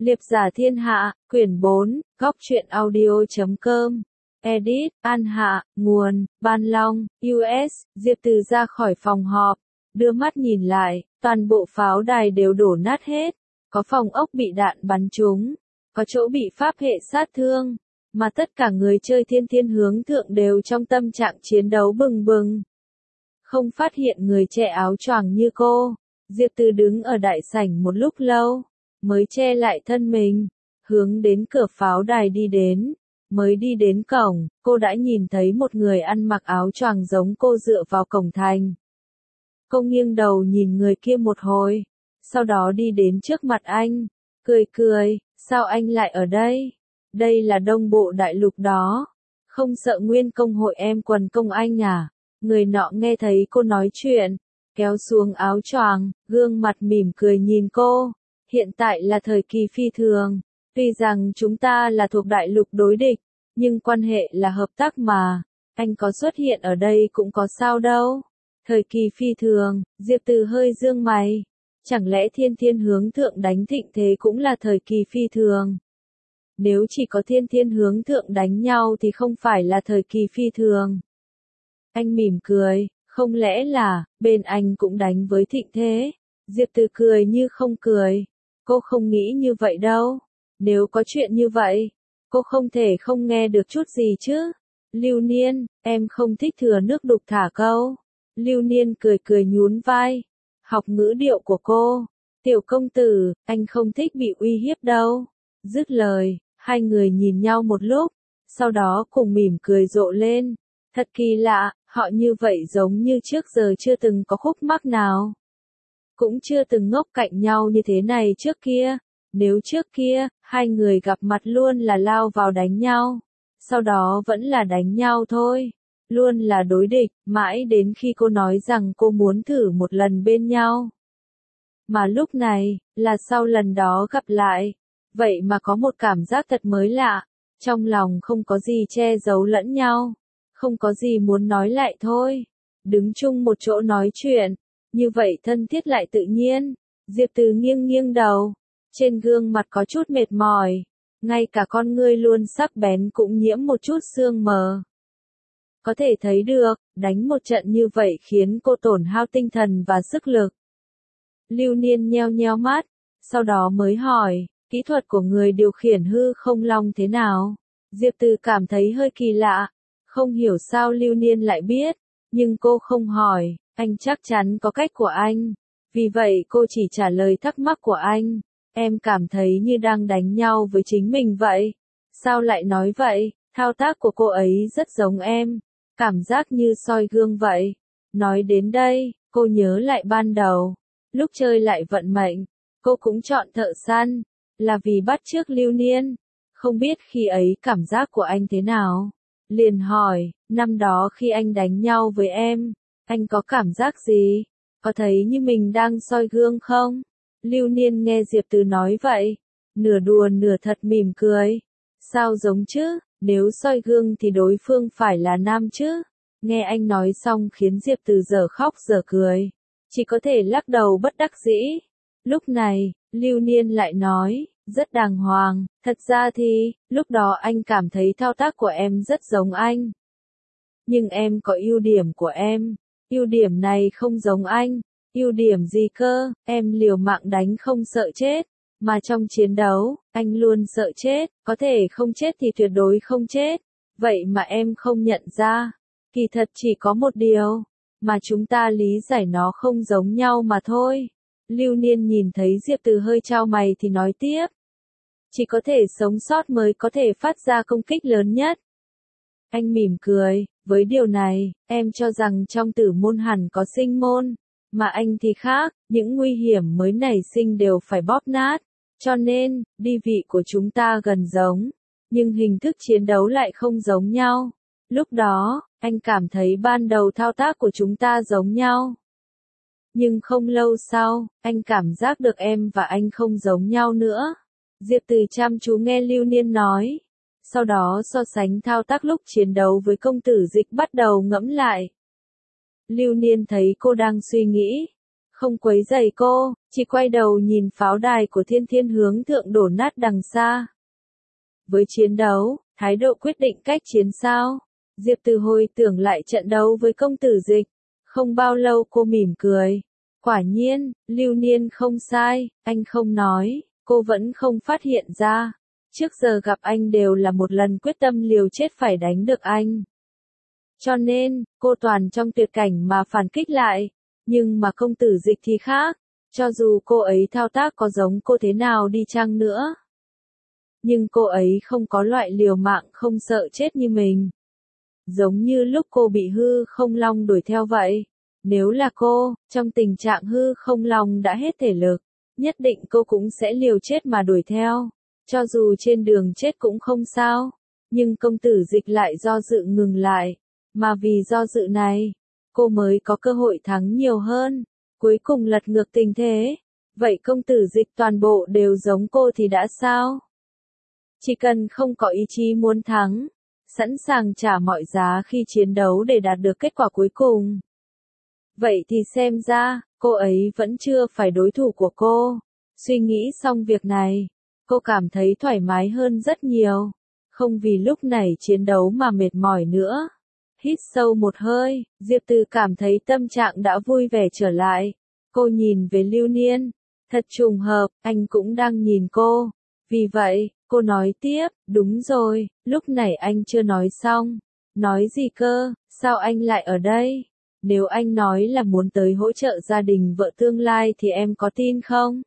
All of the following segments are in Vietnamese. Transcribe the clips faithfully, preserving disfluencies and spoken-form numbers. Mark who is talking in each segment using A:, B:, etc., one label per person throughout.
A: Liệp giả thiên hạ, quyển bốn, góc truyện audio chấm com. Edit, An Hạ, nguồn, Ban Long, u ét, Diệp Từ ra khỏi phòng họp, đưa mắt nhìn lại, toàn bộ pháo đài đều đổ nát hết, có phòng ốc bị đạn bắn trúng, có chỗ bị pháp hệ sát thương, mà tất cả người chơi thiên thiên hướng thượng đều trong tâm trạng chiến đấu bừng bừng. Không phát hiện người che áo choàng như cô, Diệp Từ đứng ở đại sảnh một lúc lâu, mới che lại thân mình, hướng đến cửa pháo đài đi đến. Mới đi đến cổng, cô đã nhìn thấy một người ăn mặc áo choàng giống cô dựa vào cổng thành. Cô nghiêng đầu nhìn người kia một hồi, sau đó đi đến trước mặt anh, cười cười, sao anh lại ở đây? Đây là Đông Bộ Đại Lục đó, không sợ Nguyên Công hội em quần công anh à? Người nọ nghe thấy cô nói chuyện, kéo xuống áo choàng, gương mặt mỉm cười nhìn cô. Hiện tại là thời kỳ phi thường, tuy rằng chúng ta là thuộc đại lục đối địch, nhưng quan hệ là hợp tác mà, anh có xuất hiện ở đây cũng có sao đâu. Thời kỳ phi thường, Diệp Từ hơi dương mày, chẳng lẽ thiên thiên hướng thượng đánh thịnh thế cũng là thời kỳ phi thường? Nếu chỉ có thiên thiên hướng thượng đánh nhau thì không phải là thời kỳ phi thường. Anh mỉm cười, không lẽ là, bên anh cũng đánh với thịnh thế? Diệp Từ cười như không cười, cô không nghĩ như vậy đâu, nếu có chuyện như vậy, cô không thể không nghe được chút gì chứ. Lưu Niên, em không thích thừa nước đục thả câu. Lưu Niên cười cười nhún vai, học ngữ điệu của cô. Tiểu công tử, anh không thích bị uy hiếp đâu. Dứt lời, hai người nhìn nhau một lúc, sau đó cùng mỉm cười rộ lên. Thật kỳ lạ, họ như vậy giống như trước giờ chưa từng có khúc mắc nào. Cũng chưa từng ngốc cạnh nhau như thế này trước kia. Nếu trước kia, hai người gặp mặt luôn là lao vào đánh nhau, sau đó vẫn là đánh nhau thôi, luôn là đối địch, mãi đến khi cô nói rằng cô muốn thử một lần bên nhau. Mà lúc này, là sau lần đó gặp lại, vậy mà có một cảm giác thật mới lạ, trong lòng không có gì che giấu lẫn nhau, không có gì muốn nói lại thôi, đứng chung một chỗ nói chuyện, như vậy thân thiết lại tự nhiên. Diệp Từ nghiêng nghiêng đầu. Trên gương mặt có chút mệt mỏi, ngay cả con ngươi luôn sắc bén cũng nhiễm một chút sương mờ. Có thể thấy được, đánh một trận như vậy khiến cô tổn hao tinh thần và sức lực. Lưu Niên nheo nheo mắt, sau đó mới hỏi, kỹ thuật của người điều khiển hư không long thế nào? Diệp Từ cảm thấy hơi kỳ lạ, không hiểu sao Lưu Niên lại biết, nhưng cô không hỏi, anh chắc chắn có cách của anh. Vì vậy cô chỉ trả lời thắc mắc của anh. Em cảm thấy như đang đánh nhau với chính mình vậy. Sao lại nói vậy? Thao tác của cô ấy rất giống em. Cảm giác như soi gương vậy. Nói đến đây, cô nhớ lại ban đầu. Lúc chơi lại vận mệnh, cô cũng chọn thợ săn. Là vì bắt chước Lưu Niên. Không biết khi ấy cảm giác của anh thế nào. Liền hỏi, năm đó khi anh đánh nhau với em, anh có cảm giác gì? Có thấy như mình đang soi gương không? Lưu Niên nghe Diệp Từ nói vậy, nửa đùa nửa thật mỉm cười. Sao giống chứ, nếu soi gương thì đối phương phải là nam chứ? Nghe anh nói xong khiến Diệp Từ dở khóc dở cười, chỉ có thể lắc đầu bất đắc dĩ. Lúc này, Lưu Niên lại nói, rất đàng hoàng, thật ra thì, lúc đó anh cảm thấy thao tác của em rất giống anh. Nhưng em có ưu điểm của em, ưu điểm này không giống anh. Ưu điểm gì cơ, em liều mạng đánh không sợ chết, mà trong chiến đấu, anh luôn sợ chết, có thể không chết thì tuyệt đối không chết, vậy mà em không nhận ra, kỳ thật chỉ có một điều, mà chúng ta lý giải nó không giống nhau mà thôi. Lưu Niên nhìn thấy Diệp Từ hơi chau mày thì nói tiếp, chỉ có thể sống sót mới có thể phát ra công kích lớn nhất. Anh mỉm cười, với điều này, em cho rằng trong tử môn hẳn có sinh môn. Mà anh thì khác, những nguy hiểm mới nảy sinh đều phải bóp nát, cho nên, đi vị của chúng ta gần giống, nhưng hình thức chiến đấu lại không giống nhau. Lúc đó, anh cảm thấy ban đầu thao tác của chúng ta giống nhau. Nhưng không lâu sau, anh cảm giác được em và anh không giống nhau nữa. Diệp Từ chăm chú nghe Lưu Niên nói, sau đó so sánh thao tác lúc chiến đấu với công tử Dịch bắt đầu ngẫm lại. Lưu Niên thấy cô đang suy nghĩ, không quấy rầy cô, chỉ quay đầu nhìn pháo đài của thiên thiên hướng thượng đổ nát đằng xa. Với chiến đấu, thái độ quyết định cách chiến sao? Diệp Từ hồi tưởng lại trận đấu với công tử Dịch. Không bao lâu cô mỉm cười. Quả nhiên, Lưu Niên không sai, anh không nói, cô vẫn không phát hiện ra. Trước giờ gặp anh đều là một lần quyết tâm liều chết phải đánh được anh. Cho nên, cô toàn trong tuyệt cảnh mà phản kích lại. Nhưng mà công tử Dịch thì khác, cho dù cô ấy thao tác có giống cô thế nào đi chăng nữa. Nhưng cô ấy không có loại liều mạng không sợ chết như mình. Giống như lúc cô bị hư không long đuổi theo vậy. Nếu là cô, trong tình trạng hư không long đã hết thể lực, nhất định cô cũng sẽ liều chết mà đuổi theo. Cho dù trên đường chết cũng không sao. Nhưng công tử Dịch lại do dự ngừng lại. Mà vì do dự này, cô mới có cơ hội thắng nhiều hơn. Cuối cùng lật ngược tình thế. Vậy công tử Dịch toàn bộ đều giống cô thì đã sao? Chỉ cần không có ý chí muốn thắng, sẵn sàng trả mọi giá khi chiến đấu để đạt được kết quả cuối cùng. Vậy thì xem ra, cô ấy vẫn chưa phải đối thủ của cô. Suy nghĩ xong việc này, cô cảm thấy thoải mái hơn rất nhiều. Không vì lúc này chiến đấu mà mệt mỏi nữa. Hít sâu một hơi, Diệp Từ cảm thấy tâm trạng đã vui vẻ trở lại. Cô nhìn về Lưu Niên. Thật trùng hợp, anh cũng đang nhìn cô. Vì vậy, cô nói tiếp, đúng rồi, lúc này anh chưa nói xong. Nói gì cơ, sao anh lại ở đây? Nếu anh nói là muốn tới hỗ trợ gia đình vợ tương lai thì em có tin không?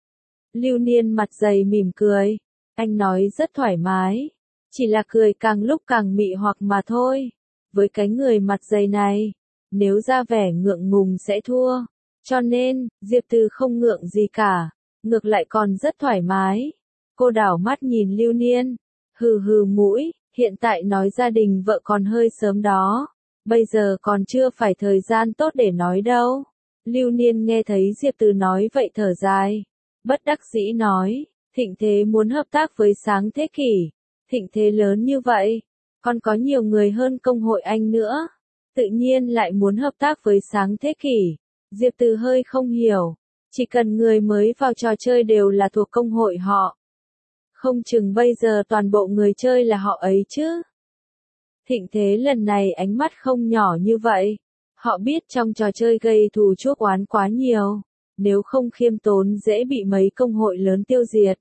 A: Lưu Niên mặt dày mỉm cười. Anh nói rất thoải mái. Chỉ là cười càng lúc càng mị hoặc mà thôi. Với cái người mặt dày này, nếu ra vẻ ngượng ngùng sẽ thua. Cho nên, Diệp Từ không ngượng gì cả. Ngược lại còn rất thoải mái. Cô đảo mắt nhìn Lưu Niên. Hừ hừ mũi, hiện tại nói gia đình vợ còn hơi sớm đó. Bây giờ còn chưa phải thời gian tốt để nói đâu. Lưu Niên nghe thấy Diệp Từ nói vậy thở dài. Bất đắc dĩ nói, Thịnh Thế muốn hợp tác với Sáng Thế Kỷ. Thịnh Thế lớn như vậy, còn có nhiều người hơn công hội anh nữa. Tự nhiên lại muốn hợp tác với Sáng Thế Kỷ. Diệp Từ hơi không hiểu. Chỉ cần người mới vào trò chơi đều là thuộc công hội họ. Không chừng bây giờ toàn bộ người chơi là họ ấy chứ. Thịnh Thế lần này ánh mắt không nhỏ như vậy. Họ biết trong trò chơi gây thù chuốc oán quá nhiều. Nếu không khiêm tốn dễ bị mấy công hội lớn tiêu diệt.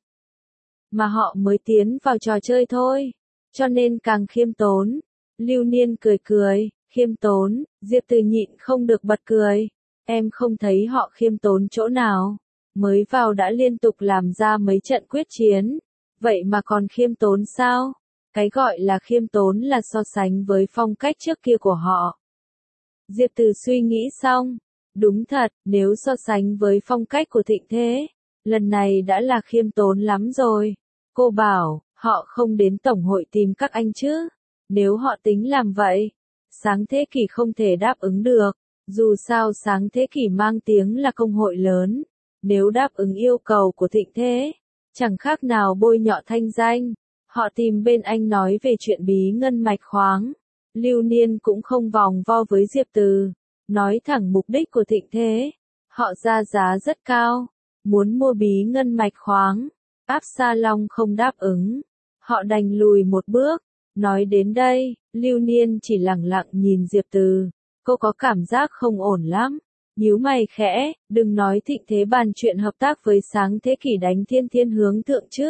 A: Mà họ mới tiến vào trò chơi thôi. Cho nên càng khiêm tốn. Lưu Niên cười cười, khiêm tốn, Diệp Từ nhịn không được bật cười. Em không thấy họ khiêm tốn chỗ nào. Mới vào đã liên tục làm ra mấy trận quyết chiến. Vậy mà còn khiêm tốn sao? Cái gọi là khiêm tốn là so sánh với phong cách trước kia của họ. Diệp Từ suy nghĩ xong. Đúng thật, nếu so sánh với phong cách của Thịnh Thế, lần này đã là khiêm tốn lắm rồi. Cô bảo, họ không đến tổng hội tìm các anh chứ. Nếu họ tính làm vậy, Sáng Thế Kỷ không thể đáp ứng được. Dù sao Sáng Thế Kỷ mang tiếng là công hội lớn. Nếu đáp ứng yêu cầu của Thịnh Thế, chẳng khác nào bôi nhọ thanh danh. Họ tìm bên anh nói về chuyện bí ngân mạch khoáng. Lưu Niên cũng không vòng vo với Diệp Từ. Nói thẳng mục đích của Thịnh Thế. Họ ra giá rất cao. Muốn mua bí ngân mạch khoáng. Áp Sa Long không đáp ứng. Họ đành lùi một bước. Nói đến đây, Lưu Niên chỉ lặng lặng nhìn Diệp Từ. Cô có cảm giác không ổn lắm. Nhíu mày khẽ, đừng nói Thịnh Thế bàn chuyện hợp tác với Sáng Thế Kỷ đánh thiên thiên hướng thượng chứ.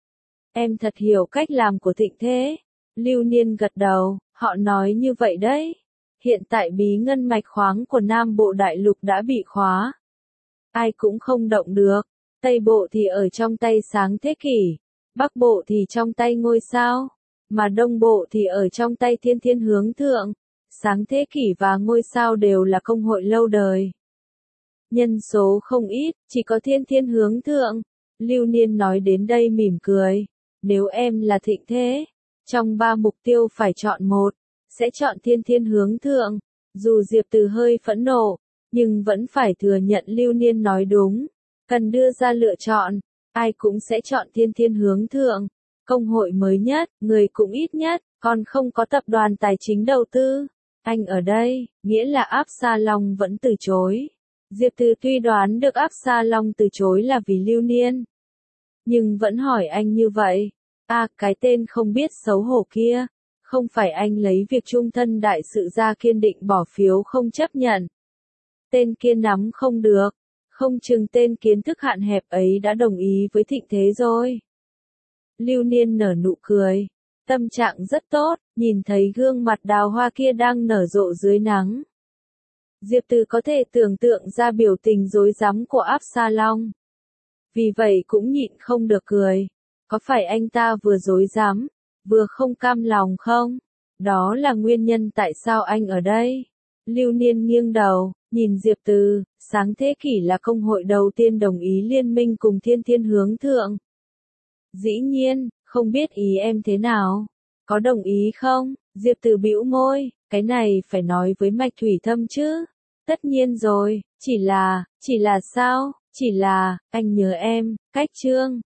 A: Em thật hiểu cách làm của Thịnh Thế. Lưu Niên gật đầu, họ nói như vậy đấy. Hiện tại bí ngân mạch khoáng của Nam Bộ Đại Lục đã bị khóa. Ai cũng không động được. Tây Bộ thì ở trong tay Sáng Thế Kỷ. Bắc Bộ thì trong tay ngôi sao. Mà Đông Bộ thì ở trong tay thiên thiên hướng thượng. Sáng Thế Kỷ và ngôi sao đều là công hội lâu đời. Nhân số không ít, chỉ có thiên thiên hướng thượng. Lưu Niên nói đến đây mỉm cười. Nếu em là Thịnh Thế, trong ba mục tiêu phải chọn một, sẽ chọn thiên thiên hướng thượng. Dù Diệp Từ hơi phẫn nộ, nhưng vẫn phải thừa nhận Lưu Niên nói đúng. Cần đưa ra lựa chọn, ai cũng sẽ chọn thiên thiên hướng thượng. Công hội mới nhất, người cũng ít nhất, còn không có tập đoàn tài chính đầu tư. Anh ở đây, nghĩa là Áp Sa Long vẫn từ chối. Diệp Từ tuy đoán được Absalom từ chối là vì Lưu Niên, nhưng vẫn hỏi anh như vậy. À, cái tên không biết xấu hổ kia, không phải anh lấy việc trung thân đại sự ra kiên định bỏ phiếu không chấp nhận. Tên kia nắm không được, không chừng tên kiến thức hạn hẹp ấy đã đồng ý với Thịnh Thế rồi. Lưu Niên nở nụ cười, tâm trạng rất tốt, nhìn thấy gương mặt đào hoa kia đang nở rộ dưới nắng. Diệp Từ có thể tưởng tượng ra biểu tình rối rắm của Absalom. Vì vậy cũng nhịn không được cười. Có phải anh ta vừa rối rắm, vừa không cam lòng không? Đó là nguyên nhân tại sao anh ở đây. Lưu Niên nghiêng đầu, nhìn Diệp Từ, sáng thế kỷ là công hội đầu tiên đồng ý liên minh cùng Thiên Thiên Hướng Thượng. Dĩ nhiên, không biết ý em thế nào? Có đồng ý không? Diệp Từ bĩu môi, cái này phải nói với Mạch Thủy Thâm chứ. Tất nhiên rồi, chỉ là, chỉ là sao? Chỉ là, anh nhớ em, cách chương.